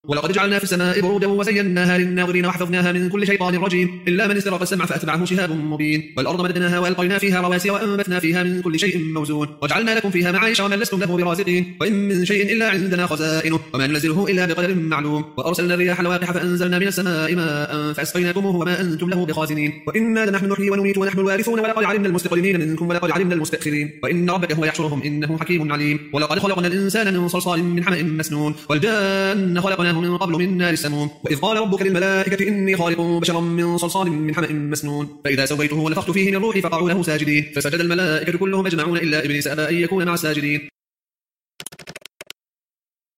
ولقد جعلنا في السماء برودا وزيناها للناظرين وحفظناها من كل شيطان رجيم إلا من استرق السمع فأتبعه شهاب مبين والأرض مددناها وألقينا فيها رواسي وأنبتنا فيها من كل شيء موزون وجعلنا لكم فيها معايش ومن لستم له برازقين وإن من شيء إلا عندنا خزائنه وما ننزله إلا بقدر معلوم وأرسلنا الرياح لواقح فأنزلنا من السماء ماء فأسقيناكموه وما أنتم له بخازنين وإنا لنحن نحيي ونميت ونحن الوارثون ولقد علمنا المستقدمين منكم ولقد علمنا المستأخرين وإن ربك هو يحشرهم إنه حكيم عليم ولقد خلقنا الإنسان من صلصال من حمأ مسنون والجان خلقناه من قبل من نار السموم وإذ قال ربك للملائكة إني خالق بشرا من صلصال من حمأ مسنون فإذا سويته ونفخت فيه من روحي فقعوا له ساجدين فسجد الملائكة كلهم أجمعون إلا إبليس أبى أن يكون مع الساجدين